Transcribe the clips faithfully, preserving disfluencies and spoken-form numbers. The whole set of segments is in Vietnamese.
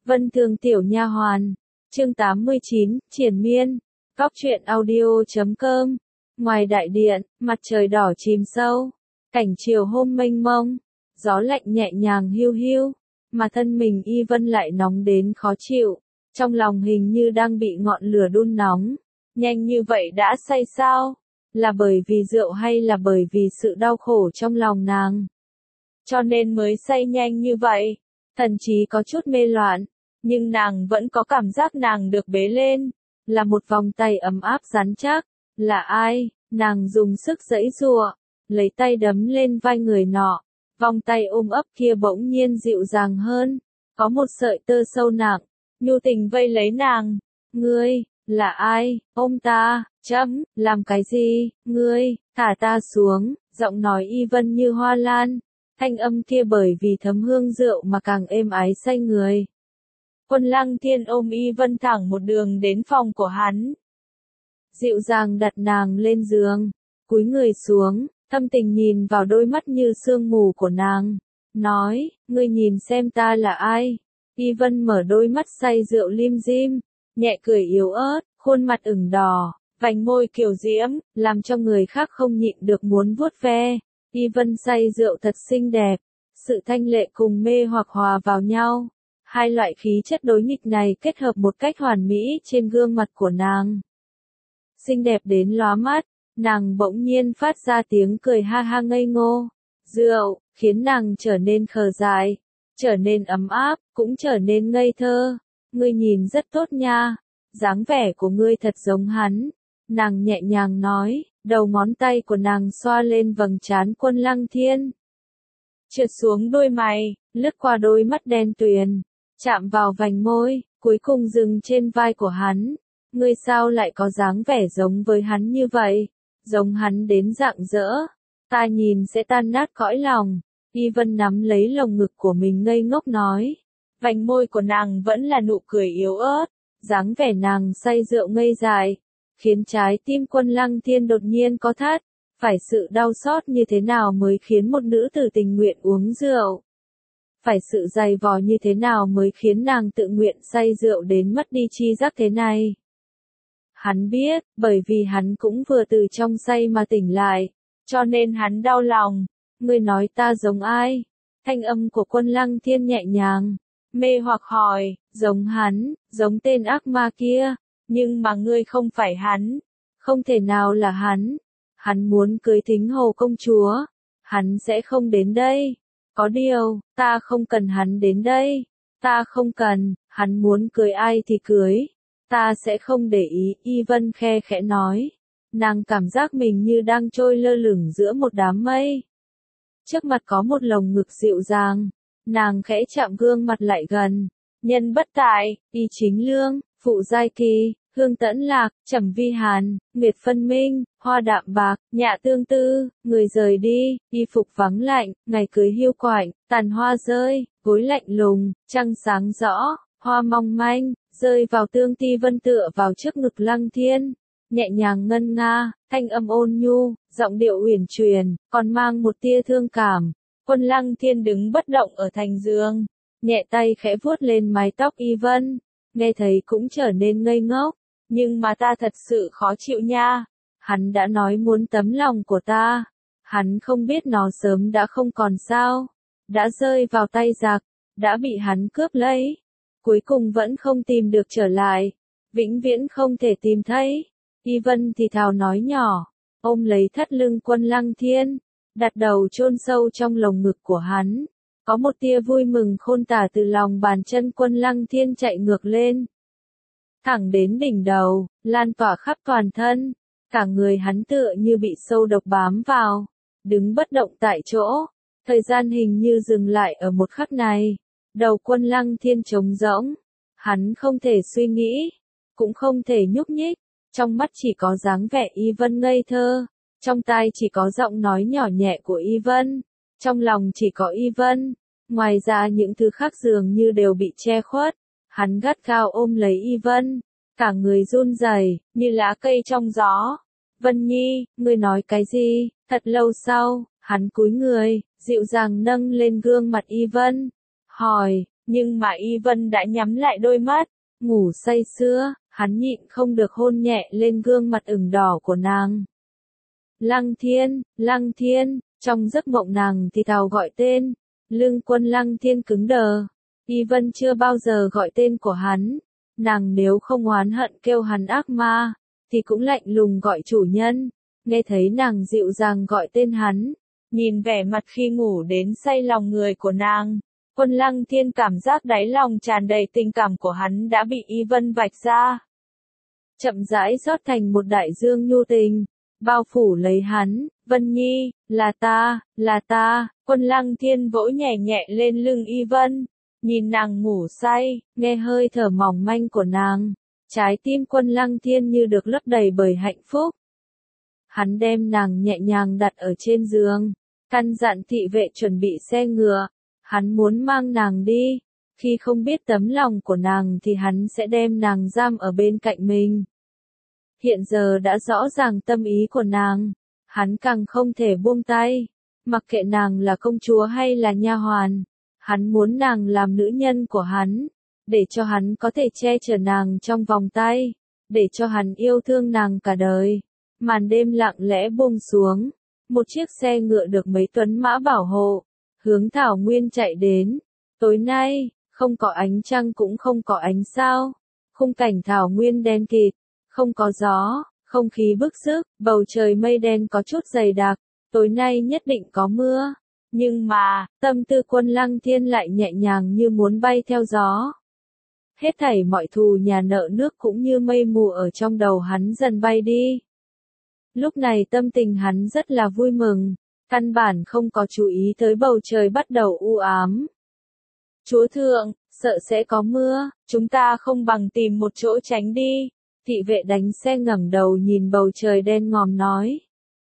Vân Thường tiểu nha hoàn. Chương tám mươi chín, Triển Miên. Góc truyện audio chấm com. Ngoài đại điện, mặt trời đỏ chìm sâu, cảnh chiều hôm mênh mông, gió lạnh nhẹ nhàng hiu hiu, mà thân mình Y Vân lại nóng đến khó chịu, trong lòng hình như đang bị ngọn lửa đun nóng. Nhanh như vậy đã say sao? Là bởi vì rượu hay là bởi vì sự đau khổ trong lòng nàng? Cho nên mới say nhanh như vậy. Thần trí có chút mê loạn, nhưng nàng vẫn có cảm giác nàng được bế lên, là một vòng tay ấm áp rắn chắc. Là ai? Nàng dùng sức giãy giụa, lấy tay đấm lên vai người nọ. Vòng tay ôm ấp kia bỗng nhiên dịu dàng hơn, có một sợi tơ sâu nặng, nhu tình vây lấy nàng. Ngươi, là ai? Ôm ta, chấm, làm cái gì? Ngươi, thả ta xuống. Giọng nói Y Vân như hoa lan, thanh âm kia bởi vì thấm hương rượu mà càng êm ái say người. Quân Lăng Thiên ôm Y Vân thẳng một đường đến phòng của hắn. Dịu dàng đặt nàng lên giường, cúi người xuống, thâm tình nhìn vào đôi mắt như sương mù của nàng, nói, ngươi nhìn xem ta là ai? Y Vân mở đôi mắt say rượu lim dim, nhẹ cười yếu ớt, khuôn mặt ửng đỏ, vành môi kiều diễm, làm cho người khác không nhịn được muốn vuốt ve. Y Vân say rượu thật xinh đẹp, sự thanh lệ cùng mê hoặc hòa vào nhau. Hai loại khí chất đối nghịch này kết hợp một cách hoàn mỹ trên gương mặt của nàng. Xinh đẹp đến lóa mắt, nàng bỗng nhiên phát ra tiếng cười ha ha ngây ngô. Rượu, khiến nàng trở nên khờ dại, trở nên ấm áp, cũng trở nên ngây thơ. Ngươi nhìn rất tốt nha, dáng vẻ của ngươi thật giống hắn. Nàng nhẹ nhàng nói, đầu ngón tay của nàng xoa lên vầng trán Quân Lăng Thiên. Trượt xuống đôi mày, lướt qua đôi mắt đen tuyền, chạm vào vành môi, cuối cùng dừng trên vai của hắn. Ngươi sao lại có dáng vẻ giống với hắn như vậy? Giống hắn đến rạng rỡ. Ta nhìn sẽ tan nát cõi lòng. Y Vân nắm lấy lồng ngực của mình ngây ngốc nói. Vành môi của nàng vẫn là nụ cười yếu ớt. Dáng vẻ nàng say rượu ngây dại, khiến trái tim Quân Lăng Thiên đột nhiên có thắt. Phải sự đau xót như thế nào mới khiến một nữ tử tình nguyện uống rượu? Phải sự dày vò như thế nào mới khiến nàng tự nguyện say rượu đến mất đi chi giác thế này? Hắn biết, bởi vì hắn cũng vừa từ trong say mà tỉnh lại, cho nên hắn đau lòng. Ngươi nói ta giống ai? Thanh âm của Quân Lăng Thiên nhẹ nhàng, mê hoặc hỏi, giống hắn, giống tên ác ma kia, nhưng mà ngươi không phải hắn, không thể nào là hắn. Hắn muốn cưới Thính Hồ công chúa, hắn sẽ không đến đây. Có điều, ta không cần hắn đến đây, ta không cần, hắn muốn cưới ai thì cưới. Ta sẽ không để ý, Y Vân khe khẽ nói. Nàng cảm giác mình như đang trôi lơ lửng giữa một đám mây. Trước mặt có một lồng ngực dịu dàng. Nàng khẽ chạm gương mặt lại gần. Nhân bất tại, Y Chính Lương, Phụ Giai Kỳ, Hương Tẫn Lạc, Trầm Vi Hàn, Nguyệt Phân Minh, Hoa Đạm Bạc, Nhạ Tương Tư. Người rời đi, y phục vắng lạnh, ngày cưới hiu quạnh, tàn hoa rơi, gối lạnh lùng, trăng sáng rõ, hoa mong manh, rơi vào tương ti vân tựa vào trước ngực Lăng Thiên, nhẹ nhàng ngân nga, thanh âm ôn nhu, giọng điệu uyển chuyển, còn mang một tia thương cảm. Quân Lăng Thiên đứng bất động ở thành giường, nhẹ tay khẽ vuốt lên mái tóc Y Vân, nghe thấy cũng trở nên ngây ngốc. Nhưng mà ta thật sự khó chịu nha. Hắn đã nói muốn tấm lòng của ta. Hắn không biết nó sớm đã không còn sao. Đã rơi vào tay giặc, đã bị hắn cướp lấy. Cuối cùng vẫn không tìm được trở lại. Vĩnh viễn không thể tìm thấy. Y Vân thì thào nói nhỏ, ôm lấy thắt lưng Quân Lăng Thiên, đặt đầu chôn sâu trong lồng ngực của hắn. Có một tia vui mừng khôn tả từ lòng bàn chân Quân Lăng Thiên chạy ngược lên, thẳng đến đỉnh đầu, lan tỏa khắp toàn thân. Cả người hắn tựa như bị sâu độc bám vào, đứng bất động tại chỗ. Thời gian hình như dừng lại ở một khắc này. Đầu Quân Lăng Thiên trống rỗng. Hắn không thể suy nghĩ, cũng không thể nhúc nhích. Trong mắt chỉ có dáng vẻ Y Vân ngây thơ. Trong tai chỉ có giọng nói nhỏ nhẹ của Y Vân. Trong lòng chỉ có Y Vân. Ngoài ra những thứ khác dường như đều bị che khuất. Hắn gắt gao ôm lấy Y Vân, cả người run rẩy, như lá cây trong gió. Vân Nhi, ngươi nói cái gì? Thật lâu sau, hắn cúi người, dịu dàng nâng lên gương mặt Y Vân, hỏi, nhưng mà Y Vân đã nhắm lại đôi mắt, ngủ say sưa, hắn nhịn không được hôn nhẹ lên gương mặt ửng đỏ của nàng. Lăng Thiên, Lăng Thiên, trong giấc mộng nàng thì thào gọi tên, lưng Quân Lăng Thiên cứng đờ. Y Vân chưa bao giờ gọi tên của hắn, nàng nếu không oán hận kêu hắn ác ma, thì cũng lạnh lùng gọi chủ nhân. Nghe thấy nàng dịu dàng gọi tên hắn, nhìn vẻ mặt khi ngủ đến say lòng người của nàng, Quân Lăng Thiên cảm giác đáy lòng tràn đầy tình cảm của hắn đã bị Y Vân vạch ra. Chậm rãi rót thành một đại dương nhu tình, bao phủ lấy hắn. Vân Nhi, là ta, là ta. Quân Lăng Thiên vỗ nhẹ nhẹ lên lưng Y Vân, nhìn nàng ngủ say, nghe hơi thở mỏng manh của nàng, trái tim Quân Lăng Thiên như được lấp đầy bởi hạnh phúc. Hắn đem nàng nhẹ nhàng đặt ở trên giường, căn dặn thị vệ chuẩn bị xe ngựa, hắn muốn mang nàng đi, khi không biết tấm lòng của nàng thì hắn sẽ đem nàng giam ở bên cạnh mình. Hiện giờ đã rõ ràng tâm ý của nàng, hắn càng không thể buông tay, mặc kệ nàng là công chúa hay là nha hoàn, hắn muốn nàng làm nữ nhân của hắn, để cho hắn có thể che chở nàng trong vòng tay, để cho hắn yêu thương nàng cả đời. Màn đêm lặng lẽ buông xuống, một chiếc xe ngựa được mấy tuấn mã bảo hộ, hướng thảo nguyên chạy đến. Tối nay, không có ánh trăng cũng không có ánh sao, khung cảnh thảo nguyên đen kịt, không có gió, không khí bức xức, bầu trời mây đen có chút dày đặc, tối nay nhất định có mưa. Nhưng mà, tâm tư Quân Lăng Thiên lại nhẹ nhàng như muốn bay theo gió. Hết thảy mọi thù nhà nợ nước cũng như mây mù ở trong đầu hắn dần bay đi. Lúc này tâm tình hắn rất là vui mừng, căn bản không có chú ý tới bầu trời bắt đầu u ám. Chúa thượng, sợ sẽ có mưa, chúng ta không bằng tìm một chỗ tránh đi. Thị vệ đánh xe ngẩng đầu nhìn bầu trời đen ngòm nói.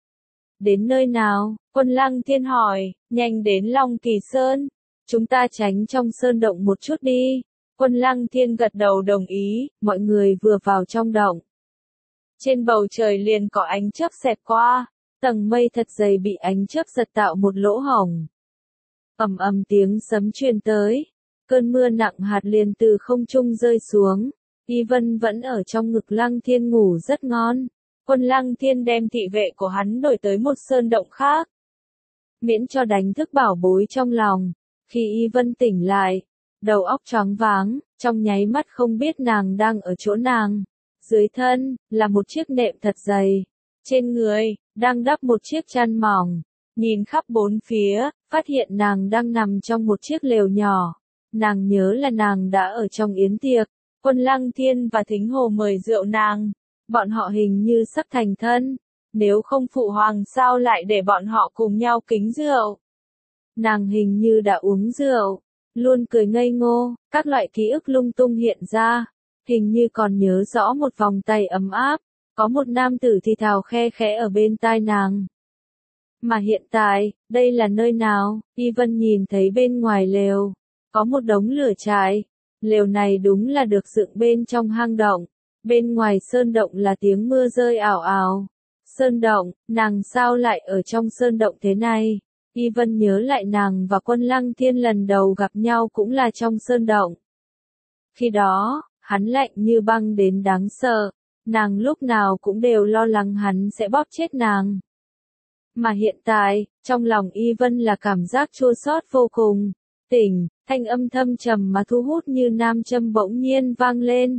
Đến nơi nào? Quân Lăng Thiên hỏi, nhanh đến Long Kỳ Sơn. Chúng ta tránh trong sơn động một chút đi. Quân Lăng Thiên gật đầu đồng ý, mọi người vừa vào trong động. Trên bầu trời liền có ánh chớp xẹt qua, tầng mây thật dày bị ánh chớp giật tạo một lỗ hổng. Ầm ầm tiếng sấm truyền tới, cơn mưa nặng hạt liền từ không trung rơi xuống. Y Vân vẫn ở trong ngực Lăng Thiên ngủ rất ngon. Quân Lăng Thiên đem thị vệ của hắn đổi tới một sơn động khác, miễn cho đánh thức bảo bối trong lòng. Khi Y Vân tỉnh lại, đầu óc choáng váng, trong nháy mắt không biết nàng đang ở chỗ nàng. Dưới thân, là một chiếc nệm thật dày. Trên người, đang đắp một chiếc chăn mỏng. Nhìn khắp bốn phía, phát hiện nàng đang nằm trong một chiếc lều nhỏ. Nàng nhớ là nàng đã ở trong yến tiệc. Quân Lăng Thiên và Thính Hồ mời rượu nàng. Bọn họ hình như sắp thành thân. Nếu không phụ hoàng sao lại để bọn họ cùng nhau kính rượu. Nàng hình như đã uống rượu. Luôn cười ngây ngô, các loại ký ức lung tung hiện ra. Hình như còn nhớ rõ một vòng tay ấm áp, có một nam tử thì thào khe khẽ ở bên tai nàng. Mà hiện tại, đây là nơi nào? Y Vân nhìn thấy bên ngoài lều, có một đống lửa trại. Lều này đúng là được dựng bên trong hang động. Bên ngoài sơn động là tiếng mưa rơi ảo ảo. Sơn động, nàng sao lại ở trong sơn động thế này? Y Vân nhớ lại nàng và Quân Lăng Thiên lần đầu gặp nhau cũng là trong sơn động. Khi đó, hắn lạnh như băng đến đáng sợ, nàng lúc nào cũng đều lo lắng hắn sẽ bóp chết nàng. Mà hiện tại, trong lòng Y Vân là cảm giác chua xót vô cùng. Tỉnh, thanh âm thâm trầm mà thu hút như nam châm bỗng nhiên vang lên.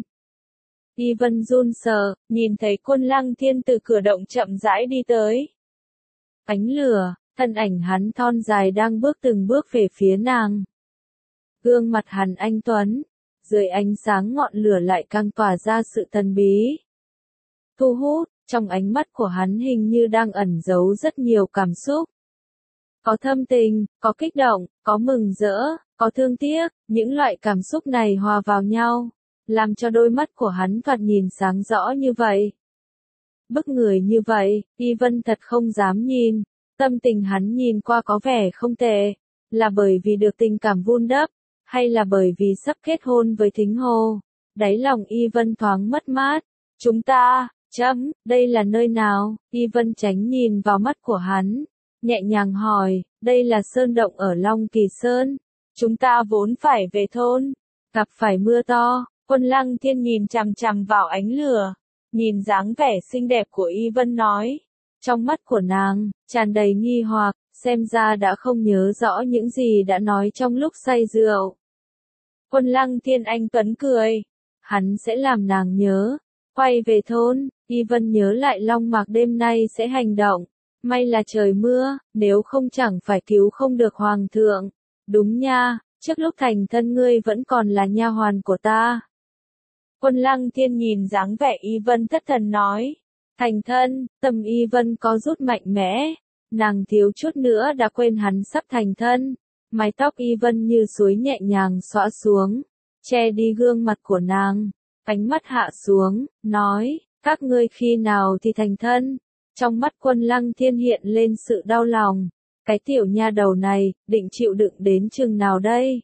Y Vân run sợ, nhìn thấy Quân Lăng Thiên từ cửa động chậm rãi đi tới. Ánh lửa, thân ảnh hắn thon dài đang bước từng bước về phía nàng. Gương mặt hắn anh tuấn, dưới ánh sáng ngọn lửa lại càng tỏa ra sự thần bí. Thu hút, trong ánh mắt của hắn hình như đang ẩn giấu rất nhiều cảm xúc. Có thâm tình, có kích động, có mừng rỡ, có thương tiếc, những loại cảm xúc này hòa vào nhau, làm cho đôi mắt của hắn thoạt nhìn sáng rõ như vậy. Bức người như vậy, Y Vân thật không dám nhìn, tâm tình hắn nhìn qua có vẻ không tệ, là bởi vì được tình cảm vun đắp, hay là bởi vì sắp kết hôn với Thính Hồ. Đáy lòng Y Vân thoáng mất mát. Chúng ta, chấm, đây là nơi nào? Y Vân tránh nhìn vào mắt của hắn, nhẹ nhàng hỏi, đây là sơn động ở Long Kỳ Sơn. chúng ta vốn phải về thôn. Gặp phải mưa to, Quân Lăng Thiên nhìn chằm chằm vào ánh lửa, nhìn dáng vẻ xinh đẹp của Y Vân nói. Trong mắt của nàng, tràn đầy nghi hoặc, xem ra đã không nhớ rõ những gì đã nói trong lúc say rượu. Quân Lăng Thiên anh tuấn cười. Hắn sẽ làm nàng nhớ. Quay về thôn, Y Vân nhớ lại Long Mạc đêm nay sẽ hành động. May là trời mưa, nếu không chẳng phải cứu không được hoàng thượng. Đúng nha, trước lúc thành thân ngươi vẫn còn là nha hoàn của ta. Quân Lăng Thiên nhìn dáng vẻ Y Vân thất thần nói. Thành thân, tâm Y Vân có rút mạnh mẽ. Nàng thiếu chút nữa đã quên hắn sắp thành thân. Mái tóc Y Vân như suối nhẹ nhàng xõa xuống, che đi gương mặt của nàng. Ánh mắt hạ xuống, nói, các ngươi khi nào thì thành thân? Trong mắt Quân Lăng Thiên hiện lên sự đau lòng. Cái tiểu nha đầu này, định chịu đựng đến chừng nào đây?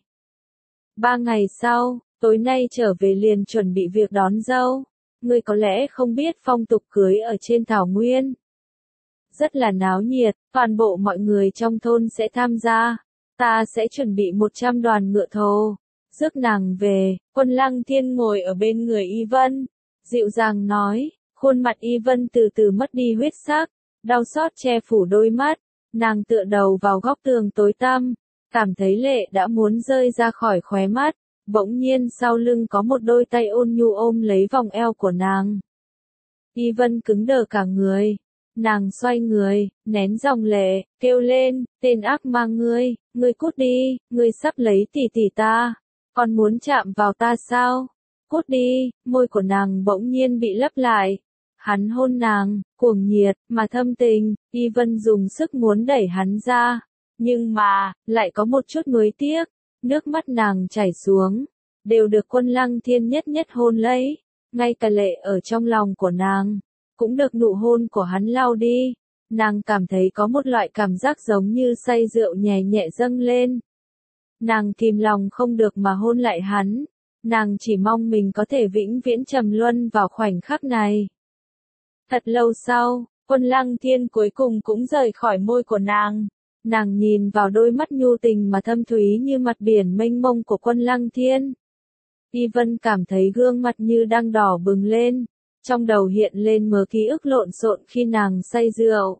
Ba ngày sau, tối nay trở về liền chuẩn bị việc đón dâu. Ngươi có lẽ không biết phong tục cưới ở trên thảo nguyên. Rất là náo nhiệt, toàn bộ mọi người trong thôn sẽ tham gia. Ta sẽ chuẩn bị một trăm đoàn ngựa thồ, rước nàng về. Quân Lăng Thiên ngồi ở bên người Y Vân, dịu dàng nói, khuôn mặt Y Vân từ từ mất đi huyết sắc, đau xót che phủ đôi mắt. Nàng tựa đầu vào góc tường tối tăm, cảm thấy lệ đã muốn rơi ra khỏi khóe mắt. Bỗng nhiên sau lưng có một đôi tay ôn nhu ôm lấy vòng eo của nàng. Y Vân cứng đờ cả người. Nàng xoay người, nén dòng lệ, kêu lên, tên ác ma ngươi, ngươi cút đi, ngươi sắp lấy tỷ tỷ ta. Còn muốn chạm vào ta sao? Cút đi, môi của nàng bỗng nhiên bị lấp lại. Hắn hôn nàng, cuồng nhiệt, mà thâm tình. Y Vân dùng sức muốn đẩy hắn ra. Nhưng mà, lại có một chút nuối tiếc. Nước mắt nàng chảy xuống, đều được Quân Lăng Thiên nhất nhất hôn lấy. Ngay cả lệ ở trong lòng của nàng, cũng được nụ hôn của hắn lau đi. Nàng cảm thấy có một loại cảm giác giống như say rượu nhẹ nhẹ dâng lên. Nàng kìm lòng không được mà hôn lại hắn. Nàng chỉ mong mình có thể vĩnh viễn trầm luân vào khoảnh khắc này. Thật lâu sau, Quân Lăng Thiên cuối cùng cũng rời khỏi môi của nàng. Nàng nhìn vào đôi mắt nhu tình mà thâm thúy như mặt biển mênh mông của Quân Lăng Thiên. Y Vân cảm thấy gương mặt như đang đỏ bừng lên. Trong đầu hiện lên mớ ký ức lộn xộn khi nàng say rượu.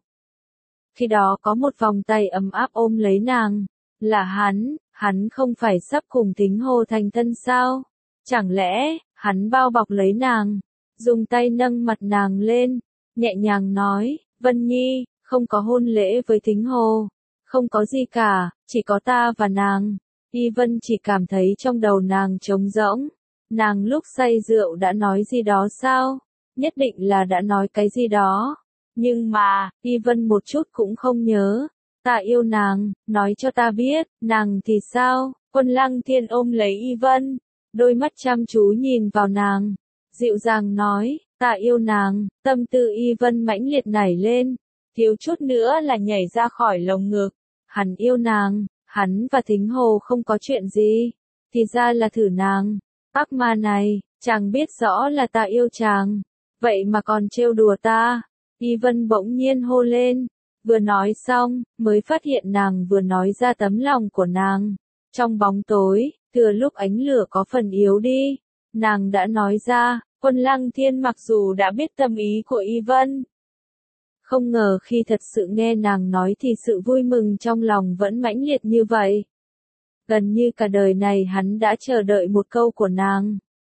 Khi đó có một vòng tay ấm áp ôm lấy nàng. Là hắn, hắn không phải sắp cùng Thính Hồ thành thân sao? Chẳng lẽ, hắn bao bọc lấy nàng, dùng tay nâng mặt nàng lên, nhẹ nhàng nói, Vân Nhi, không có hôn lễ với Thính Hồ. Không có gì cả, chỉ có ta và nàng. Y Vân chỉ cảm thấy trong đầu nàng trống rỗng. Nàng lúc say rượu đã nói gì đó sao? Nhất định là đã nói cái gì đó. Nhưng mà, Y Vân một chút cũng không nhớ. Ta yêu nàng, nói cho ta biết, nàng thì sao? Quân Lăng Thiên ôm lấy Y Vân, đôi mắt chăm chú nhìn vào nàng, dịu dàng nói, ta yêu nàng. Tâm tư Y Vân mãnh liệt nảy lên, thiếu chút nữa là nhảy ra khỏi lồng ngực. Hắn yêu nàng, hắn và Thính Hồ không có chuyện gì, thì ra là thử nàng. Ác ma này, chàng biết rõ là ta yêu chàng, vậy mà còn trêu đùa ta. Y Vân bỗng nhiên hô lên, vừa nói xong, mới phát hiện nàng vừa nói ra tấm lòng của nàng. Trong bóng tối, thừa lúc ánh lửa có phần yếu đi, nàng đã nói ra. Quân Lăng Thiên mặc dù đã biết tâm ý của Y Vân, không ngờ khi thật sự nghe nàng nói thì sự vui mừng trong lòng vẫn mãnh liệt như vậy. Gần như cả đời này hắn đã chờ đợi một câu của nàng.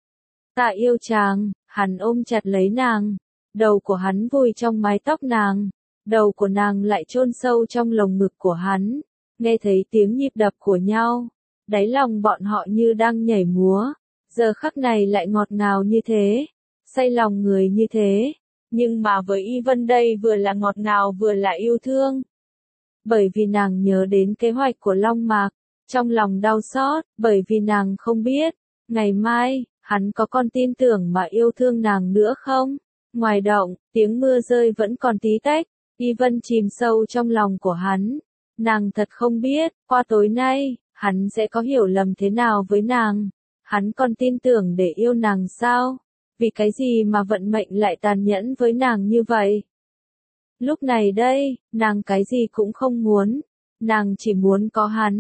Ta yêu chàng. Hắn ôm chặt lấy nàng, đầu của hắn vùi trong mái tóc nàng, đầu của nàng lại chôn sâu trong lồng ngực của hắn. Nghe thấy tiếng nhịp đập của nhau, đáy lòng bọn họ như đang nhảy múa. Giờ khắc này lại ngọt ngào như thế, say lòng người như thế. Nhưng mà với Y Vân đây vừa là ngọt ngào vừa là yêu thương. Bởi vì nàng nhớ đến kế hoạch của Long Mạc, trong lòng đau xót, bởi vì nàng không biết, ngày mai, hắn có còn tin tưởng mà yêu thương nàng nữa không? Ngoài động, tiếng mưa rơi vẫn còn tí tách, Y Vân chìm sâu trong lòng của hắn. Nàng thật không biết, qua tối nay, hắn sẽ có hiểu lầm thế nào với nàng. Hắn còn tin tưởng để yêu nàng sao? Vì cái gì mà vận mệnh lại tàn nhẫn với nàng như vậy? Lúc này đây, nàng cái gì cũng không muốn. Nàng chỉ muốn có hắn.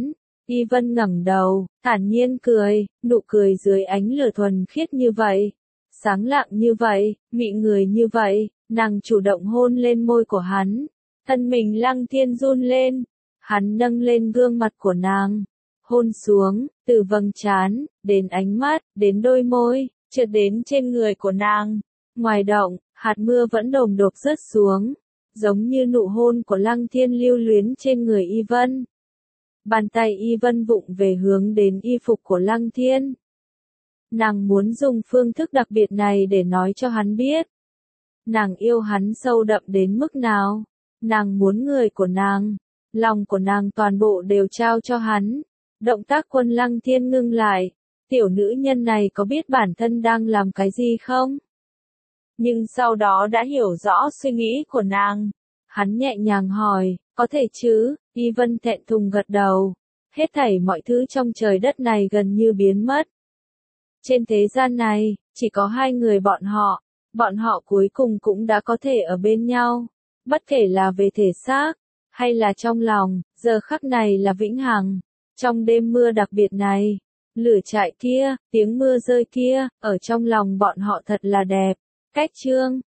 Y Vân ngẩng đầu, thản nhiên cười, nụ cười dưới ánh lửa thuần khiết như vậy, sáng lạng như vậy, mị người như vậy, nàng chủ động hôn lên môi của hắn. Thân mình Lăng Thiên run lên, hắn nâng lên gương mặt của nàng, hôn xuống, từ vầng trán, đến ánh mắt, đến đôi môi, trượt đến trên người của nàng. Ngoài động, hạt mưa vẫn đồm đột rớt xuống, giống như nụ hôn của Lăng Thiên lưu luyến trên người Y Vân. Bàn tay Y Vân vụng về hướng đến y phục của Lăng Thiên. Nàng muốn dùng phương thức đặc biệt này để nói cho hắn biết. Nàng yêu hắn sâu đậm đến mức nào. Nàng muốn người của nàng, lòng của nàng toàn bộ đều trao cho hắn. Động tác Quân Lăng Thiên ngưng lại. Tiểu nữ nhân này có biết bản thân đang làm cái gì không? Nhưng sau đó đã hiểu rõ suy nghĩ của nàng. Hắn nhẹ nhàng hỏi, có thể chứ? Y Vân thẹn thùng gật đầu. Hết thảy mọi thứ trong trời đất này gần như biến mất. Trên thế gian này, chỉ có hai người bọn họ. Bọn họ cuối cùng cũng đã có thể ở bên nhau. Bất kể là về thể xác, hay là trong lòng, giờ khắc này là vĩnh hằng. Trong đêm mưa đặc biệt này, lửa trại kia, tiếng mưa rơi kia, ở trong lòng bọn họ thật là đẹp. Cách chương